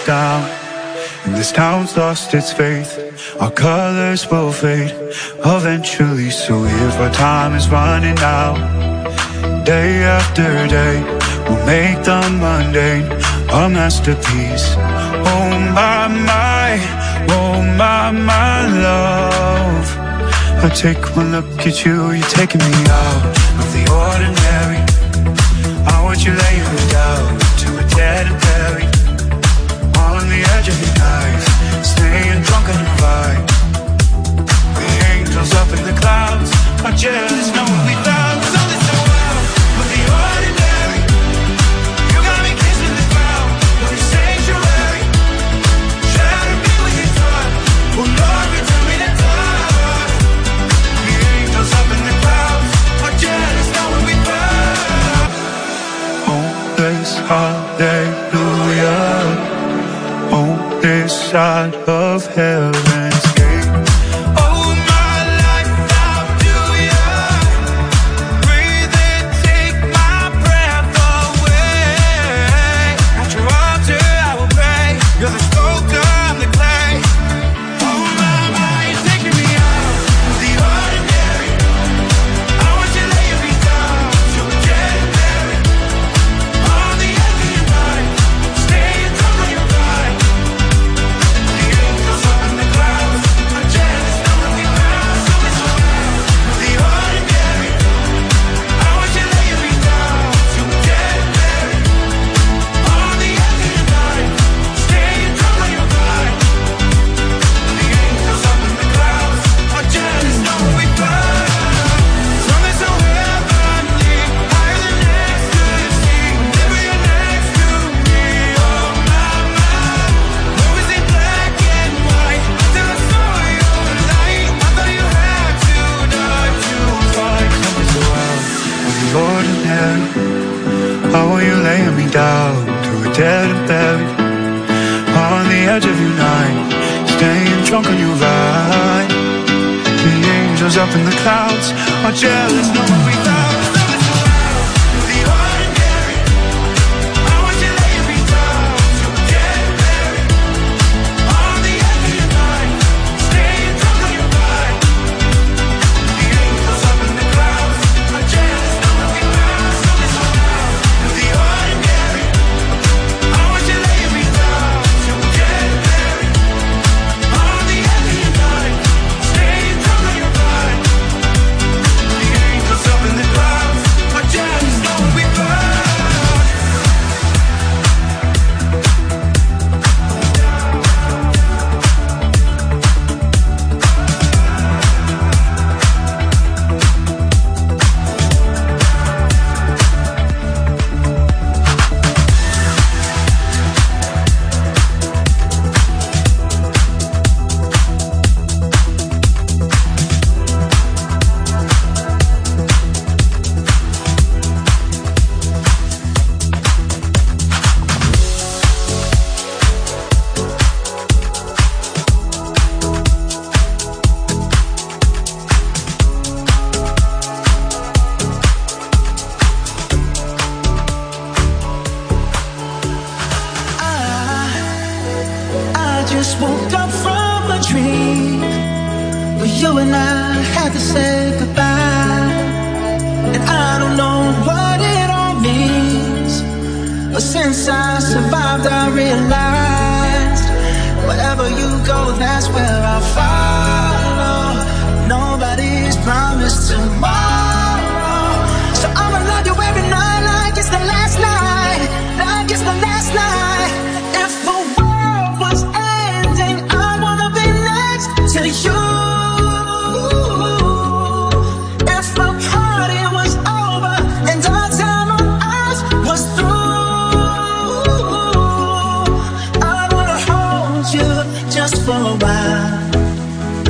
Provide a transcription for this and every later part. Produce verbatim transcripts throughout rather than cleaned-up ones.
down, and this town's lost its faith. Our colors will fade eventually, so if our time is running out, day after day, we'll make the mundane a masterpiece. Oh my, my, oh my, my love, I take one look at you, you're taking me out of the ordinary. I want you laying me down to a dead and buried, on the edge of your night, staying drunk on your vibe. The angels up in the clouds are jealous, know what we found. Something so wild with the ordinary. You got me kissing the ground with your sanctuary. Shatter me with your touch, oh Lord, return me to touch. The angels up in the clouds are jealous, know what we found. Hopeless hallelujah, on this side of heaven's gate. Oh, my life, I'll do ya. Breathe in, take my breath away. At your altar, I will pray. You're the sculptor, I'm the clay. Oh, my, my, you're taking me out of the ordinary. I want you laying me down to a dead and buried, on the edge of your mind, staying drunk on your ride. The angels up in the clouds are jealous, know what we found. Something so wild with the ordinary. I want you laying me down to a dead and buried, on the edge of your mind, staying drunk on your ride. The angels up in the clouds are jealous, know what we found. Something so heavenly, higher than ecstasy. Whenever you're next to me, oh my, my. Movies in black and white till I saw your light. I thought you had to die to fight. Something so wild with the ordinary. How are you laying me down to a dead and buried, on the edge of your night, staying drunk on your ride. The angels up in the clouds are jealous, know what we found. Something so wild with the ordinary. I want you laying me down to a dead and buried, on the edge of your night, staying drunk on your ride. The angels up in the clouds are jealous, know what we found. Something so wild with the ordinary. I want you laying me down to a dead and buried, on the edge of your night, staying drunk on your ride. The angels up in the clouds are jealous, know what we found. I just woke up from a dream where you and I had to say goodbye. And I don't know what it all means, but since I survived I realized wherever you go, that's where I'll follow. Nobody's promised tomorrow, so I'ma love you every night like it's the last night, like it's the last night. If the world was ending, I wanna be next to you. If the party was over and our time on earth was through, I wanna hold you just for a while.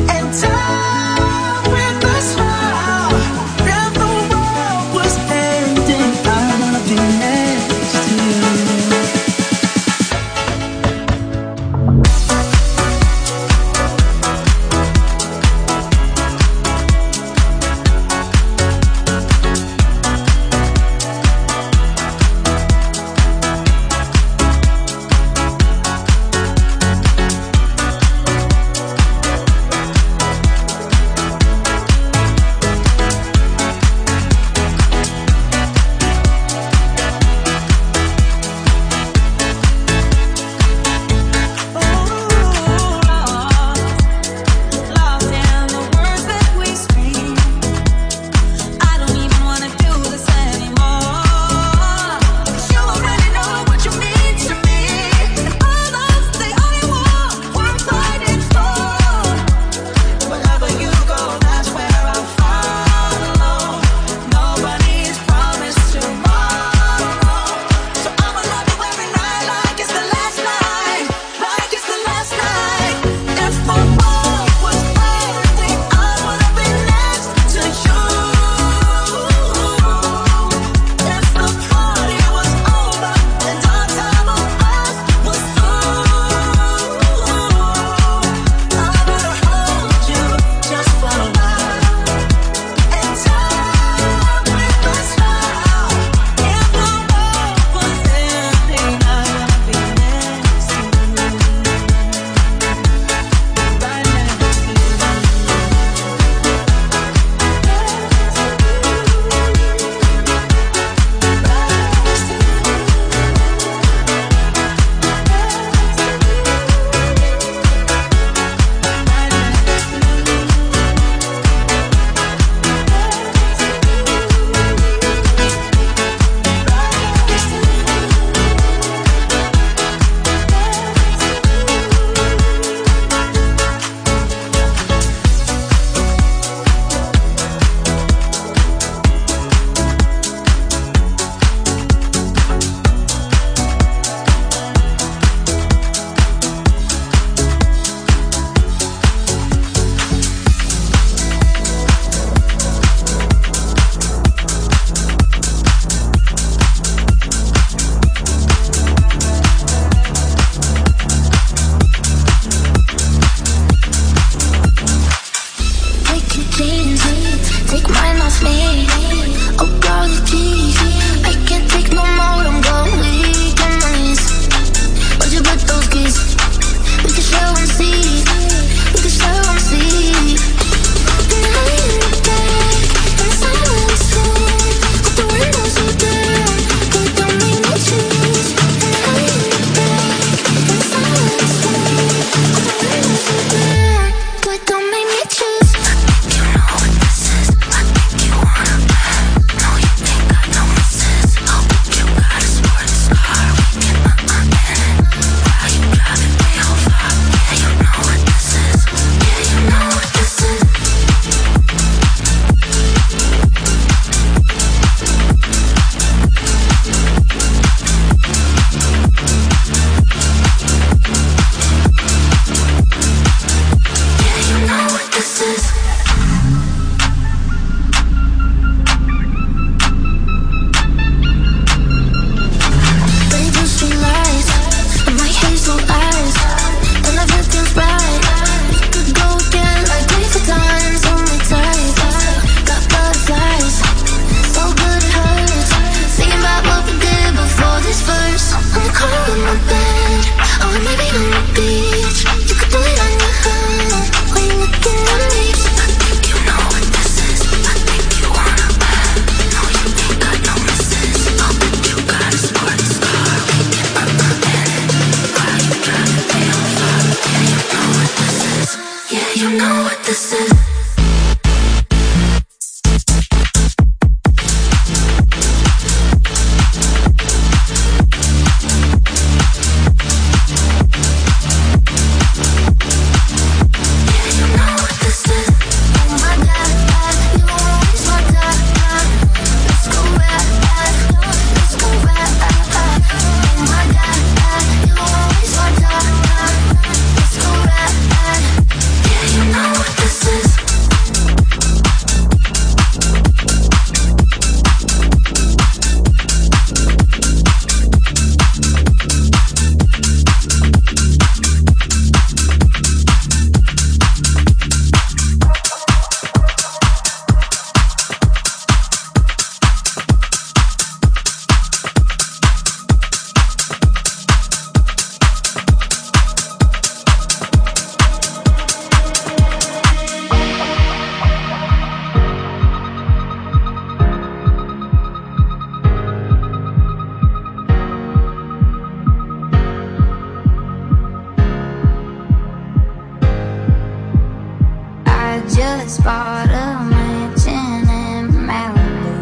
take mine off me. Oh golly please, I can't take no more, I'm going weak on my knees. Where'd you put those keys? We can share one seat, we can share one seat. And I in the bed, in silence room, with the windows all down, but don't make me choose. And I in the bed, in silence room, with the windows all down, but don't make me choose. I think you know what this is. I think you wanna bet. No, you think I know my sins. Oh, but you got a sports car. We can uh-uh in it. Why you driving me over? Yeah, you know what this is. Yeah, you know what this is. Yeah, you know what this is. Baby, she lies, and my hazel eyes, and everything's right. We could go again like crazy times on my type. Got butterflies, so good it hurts. Thinking about what we did before this verse. On the corner of my bed, or maybe on the beach. You could do it on your own when you're looking at me. I think you know what this is. I think you wanna bet. No, you think I know my sins. Oh, but you got a sports car. We can uh-uh in it. Why you driving me over? Yeah, you know what this is. Yeah, you know what this is. I just bought a mansion in Malibu.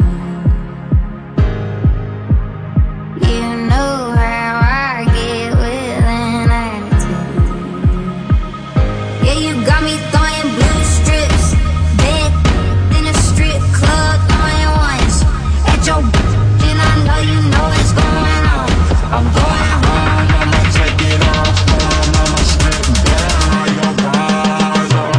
You know how I get with an attitude. Yeah, you got me throwing blue strips, bed in a strip club, throwing ones at your and I know you know what's going on. I'm going home, I'ma take it off, I'ma strip down your eyes on.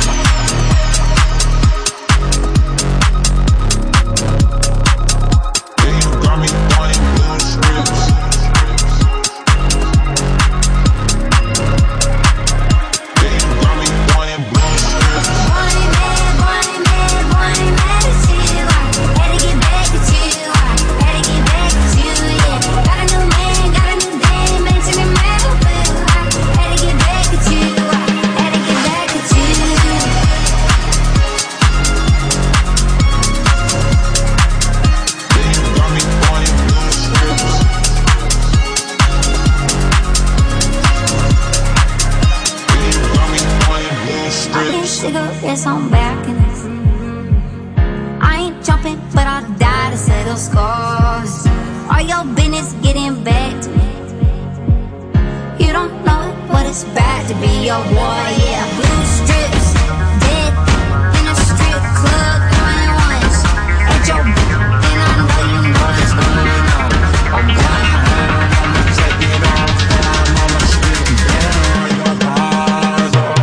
Cigarettes on back in this. I ain't jumping, but I'll die to settle scores. All your business getting back to me. You don't know it, but it's bad to be your boy, yeah. Blue strips, dead in a strip club, throwing ones at your and I know you know what's going on. I'm going home, I'ma take it off, I'ma strip down your eyes off.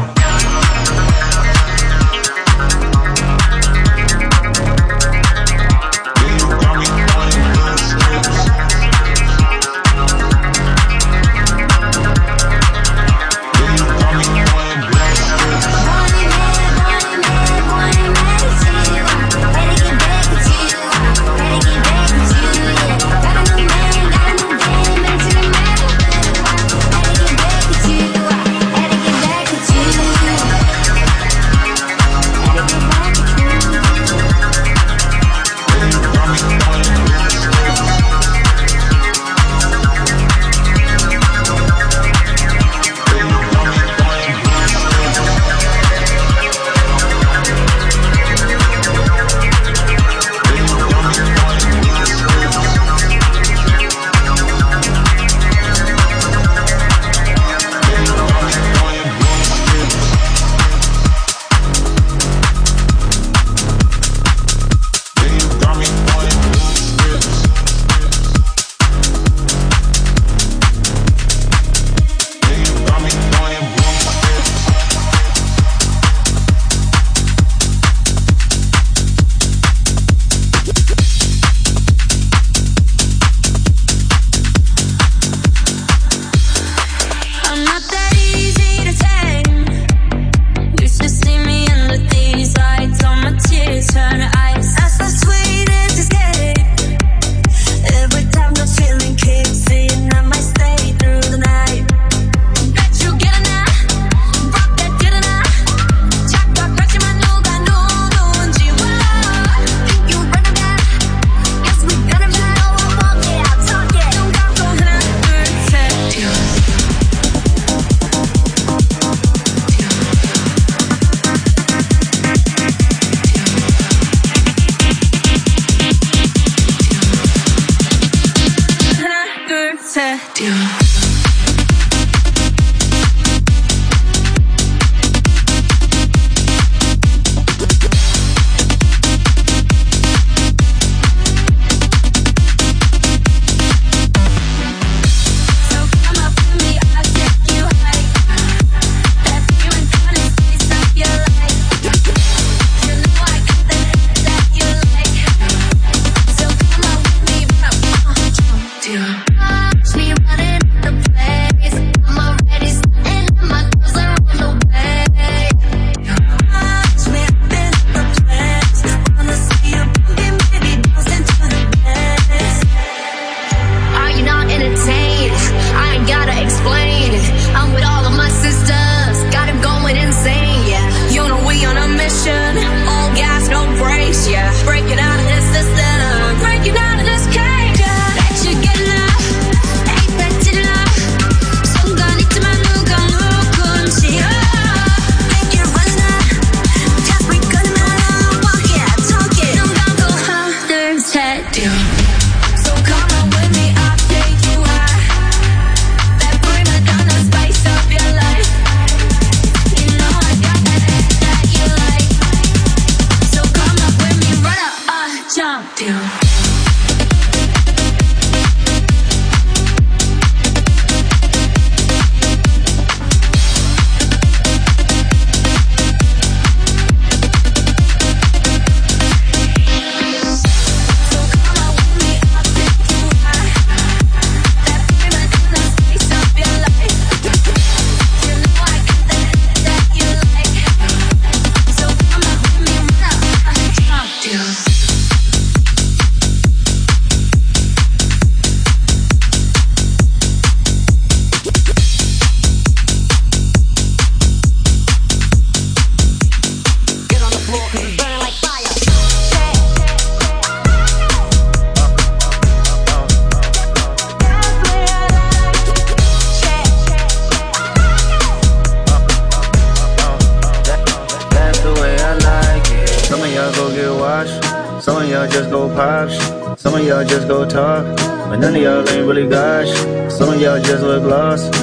pops, some of y'all just go talk, but none of y'all ain't really gosh. Some of y'all just look lost.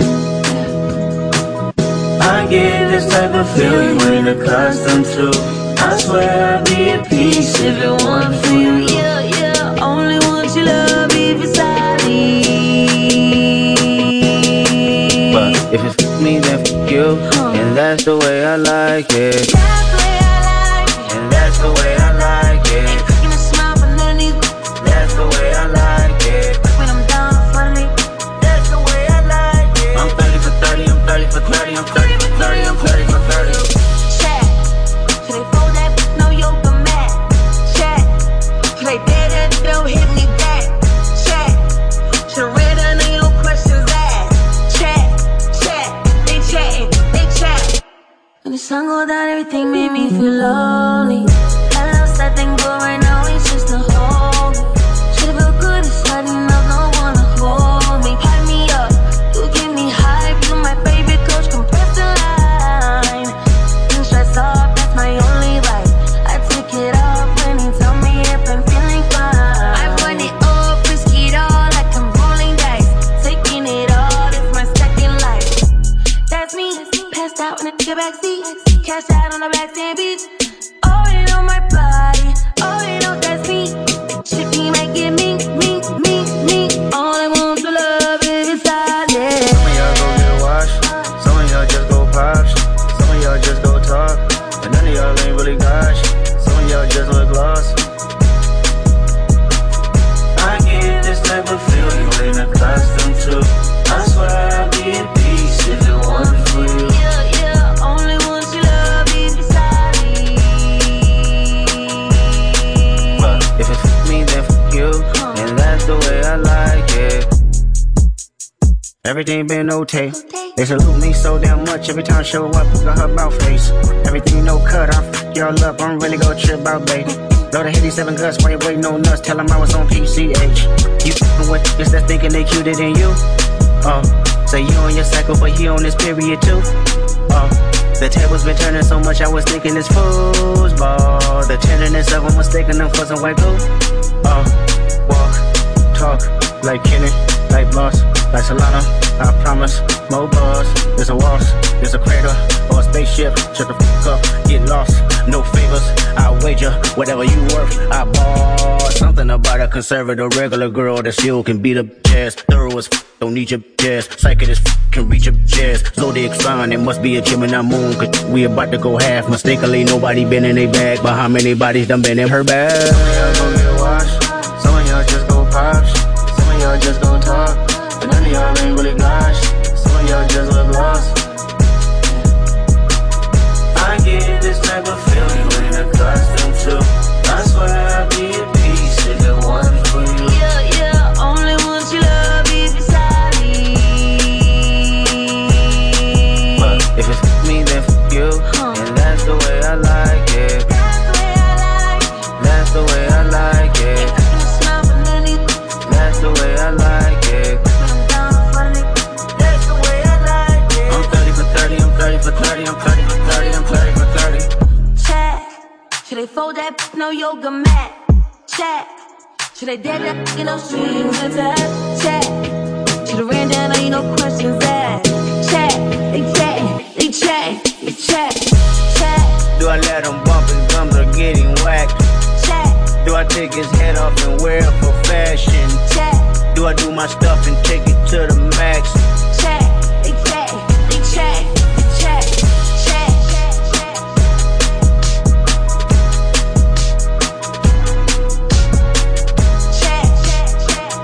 I get this type of feel you ain't accustomed to. I swear I'd be at peace if it weren't for you. Yeah, yeah, only want your love if it's solid. But if it f me, then f you, and that's the way I like it. That's the way I like it. And that's the way I like it. Ain't cooking a smile for none of these. That's the way I like it. When I'm down in front of me, That's the way I like it. I'm thirty for thirty, I'm thirty for thirty, I'm thirty for thirty, I'm thirty for thirty. check. Should they fold that? No yoga mat. Check. Should they dare that? Don't hit me back. Check. Should have read her, no questions asked. Check. Check. They chatting, they chat. When the sun go down, everything made me feel lonely. Had a little sad thing, but right now it's just a hold me. Should've felt good inside, enough, no one to hold me. Hype me up, you give me hype. You my favorite coach, compress the line. You stress off, that's my only right. I take it off when you tell me if I'm feeling fine. I run it up, risk it all like I'm rolling dice. Taking it all, it's my second life. That's me, passed out in the nigga backseat. Cash out on the back stand beach. Oh, you know my body. Oh, you know that's me. Shit, me make it me, me, me, me. All I want to love is solid. Some of y'all go get washed, some of y'all just go pops, some of y'all just go talk, but none of y'all ain't really gosh. Some of y'all just look lost. I get this type of feel you ain't accustomed to. I swear I'd be at peace if it wasn't for you. Yeah, yeah, only want your love if it's solid. But if it f me, then f you, and that's the way I like it. Everything been okay. They salute me so damn much every time I show up. Got her about face. Everything no cut. I f y'all up. I'm really gon' trip out, baby. Load of eighty-seven guts. Why you waiting on us? Tell them I was on P C H. You f***ing with niggas that thinking they cuter than you. Oh, say you on your cycle, but he on this period too. Oh, the tables been turning so much I was thinking it's foosball. The tenderness of them mistaking them for some white glue. Oh, walk, talk like Kenny, like Boss, like Solana. I promise, more buzz. There's a waltz, there's a crater, or a spaceship. Shut the f up, get lost. No favors, I wager whatever you worth. I bought something about a conservative regular girl that still can beat up jazz. Thorough as f, don't need your jazz. Psychic as f, can reach up jazz. Zodiac sign, it must be a Gemini moon. Cause we about to go half. Mistakenly, nobody been in their bag, but how many bodies done been in her bag? Some of y'all go get washed, some of y'all just go pops, some of y'all just go talk, but none of y'all ain't really gosh. Some of y'all just look lost. I get this type of feel you ain't accustomed to. I swear I'd be at peace if it wasn't for you. Yeah, yeah, only want your love if it's solid. But if it f me, then f you, and that's the way I like it. That's the way I like it. That's the way I like it. Ain't cooking a smile for none of these. That's the way I like it. When I'm down in front of me, That's the way I like it. I'm thirty for thirty, I'm thirty for thirty, I'm thirty for thirty, I'm thirty for thirty. check. Should they fold that? No yoga mat. Check. Should they dare that? You know, strings attached. Check. Should've ran down, no, you know, questions asked. Check. They check. They check. They check. Check. Do I let him bump his gums or get him whacked? Check. Do I take his head off and wear it for fashion? Check. Do I do my stuff and take it to the max? Check. They check. They check. They check. Check. Check. Check. Check. Check.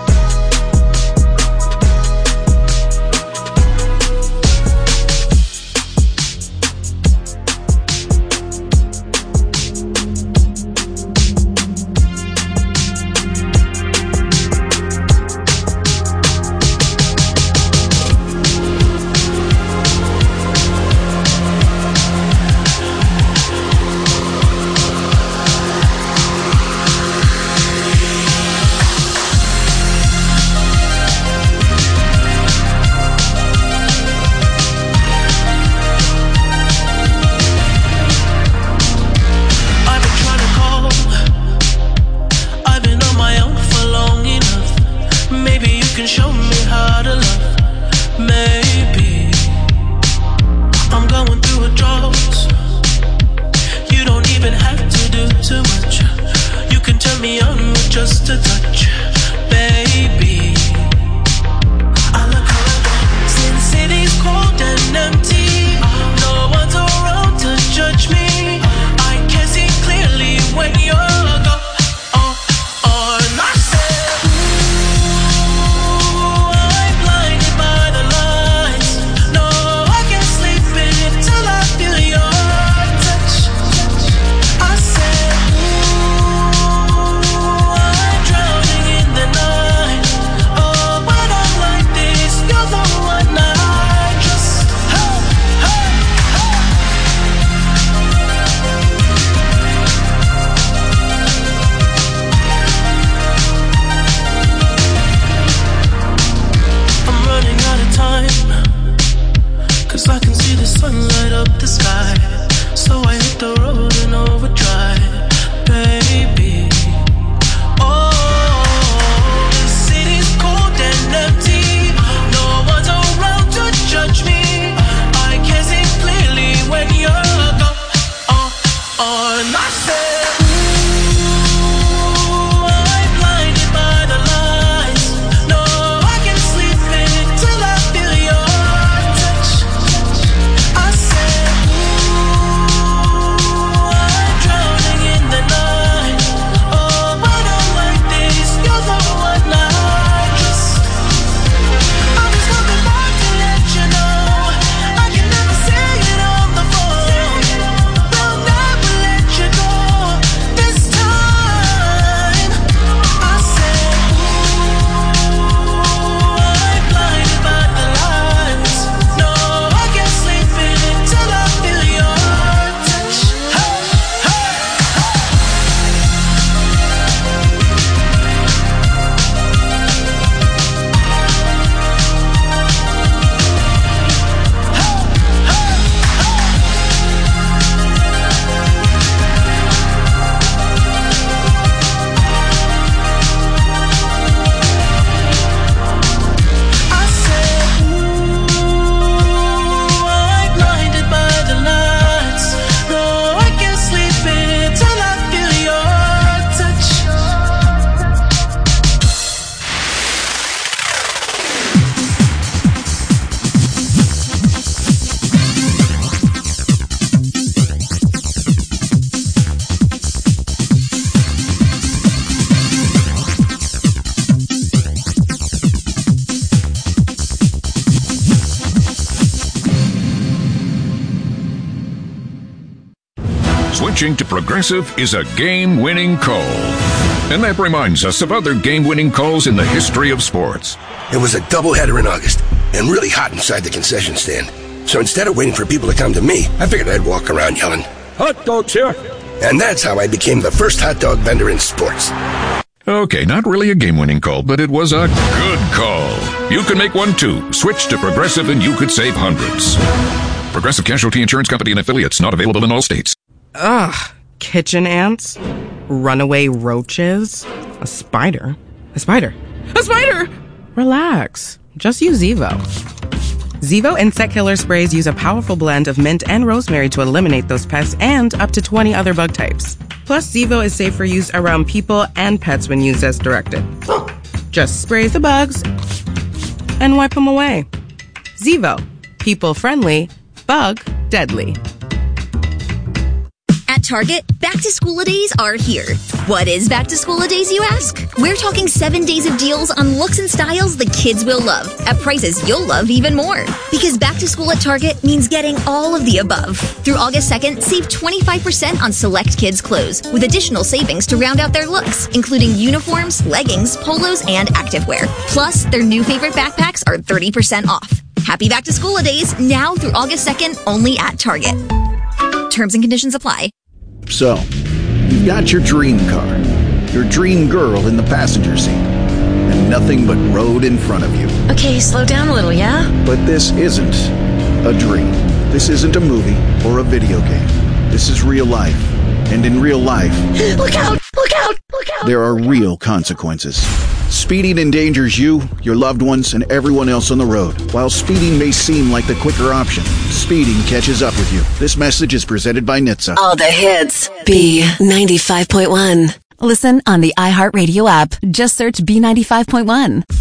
even have to do too much. You can turn me on with just a touch, baby. I look around, Sin City's cold and empty. No one's around to judge me. I can see clearly when you're gone. Oh, oh, and I said, ooh, I'm blinded by the lights. No, I can't sleep until I feel your touch. I said, ooh, I'm drowning in the night. Oh, when I'm like this, you're the one I trust. Hey, hey, hey. I'm running out of time, 'cause I can see the sun light up the sky. So I hit the road in overdrive, baby. Oh, the city's cold and empty. No one's around to judge me. I can see clearly when you're gone. Oh, oh, and I said, ooh, I'm blinded by the lights. No, I can't sleep until I feel your touch. I said, ooh, I'm drowning in the night. Oh, when I'm like this, you're the one I trust. I'm just coming back to let you know I can never say it on the phone. We'll never let you go this time. I said, ooh, I'm blinded by the lights. No, I can't sleep until I feel your touch. Hey, hey, I said, ooh, I'm blinded by the lights. No, I can't sleep until I feel your touch. Switching to Progressive is a game-winning call. And that reminds us of other game-winning calls in the history of sports. It was a doubleheader in August, and really hot inside the concession stand. So instead of waiting for people to come to me, I figured I'd walk around yelling, "Hot dogs here!" And that's how I became the first hot dog vendor in sports. Okay, not really a game-winning call, but it was a good call. You can make one too. Switch to Progressive and you could save hundreds. Progressive Casualty Insurance Company and Affiliates, not available in all states. Ugh, kitchen ants, runaway roaches, a spider, a spider, a spider! Relax, just use Zevo. Zevo insect killer sprays use a powerful blend of mint and rosemary to eliminate those pests and up to twenty other bug types. Plus, Zevo is safe for use around people and pets when used as directed. Just spray the bugs and wipe them away. Zevo, people friendly, bug deadly. At Target, back-to-school-a-days are here. What is back-to-school-a-days, you ask? We're talking seven days of deals on looks and styles the kids will love, at prices you'll love even more. Because back-to-school at Target means getting all of the above. Through August second, save twenty-five percent on select kids' clothes, with additional savings to round out their looks, including uniforms, leggings, polos, and activewear. Plus, their new favorite backpacks are thirty percent off. Happy back-to-school-a-days, now through August second, only at Target. Terms and conditions apply. So, you've got your dream car, your dream girl in the passenger seat, and nothing but road in front of you. Okay, slow down a little, yeah? But this isn't a dream. This isn't a movie or a video game. This is real life. And in real life, Look out! Look out! Look out! there are real consequences. Speeding endangers you, your loved ones, and everyone else on the road. While speeding may seem like the quicker option, speeding catches up with you. This message is presented by N H T S A. All the hits. B ninety-five point one. Listen on the iHeartRadio app. Just search B ninety-five point one.